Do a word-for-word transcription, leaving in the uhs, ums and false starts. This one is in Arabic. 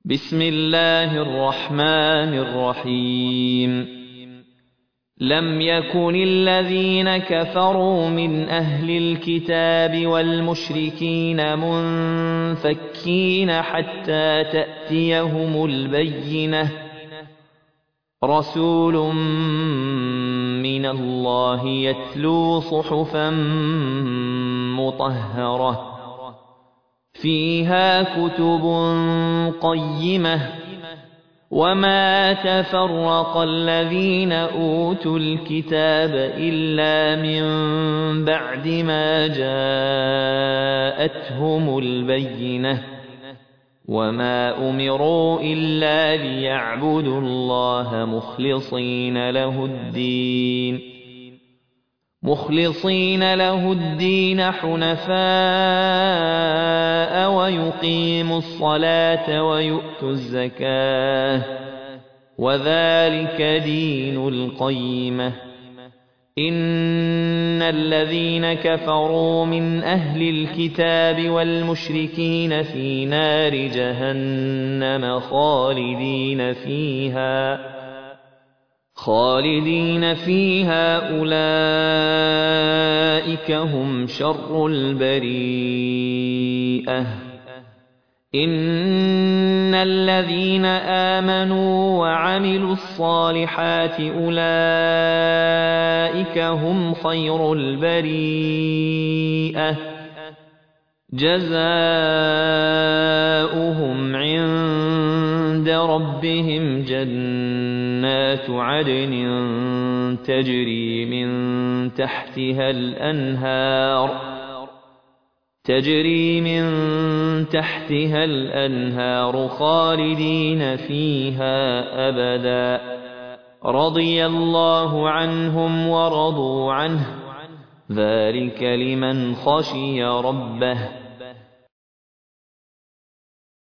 بسم الله الرحمن الرحيم لم يكن الذين كفروا من أهل الكتاب والمشركين منفكين حتى تأتيهم البينة رسول من الله يتلو صحفا مطهرة فيها كتب قيمة وما تفرق الذين أوتوا الكتاب إلا من بعد ما جاءتهم البينة وما أمروا إلا ليعبدوا الله مخلصين له الدين مخلصين له الدين حنفاء ويقيموا الصلاة ويؤتوا الزكاة وذلك دين القيمة إن الذين كفروا من أهل الكتاب والمشركين في نار جهنم خالدين فيها خالدين فيها أولئك هم شر البريئة إن الذين آمنوا وعملوا الصالحات أولئك هم خير البريئة جزاؤهم عند ربهم جنات عدن تجري من تحتها الأنهار تجري من تحتها الأنهار خالدين فيها أبدا رضي الله عنهم ورضوا عنه ذلك لمن خشي ربه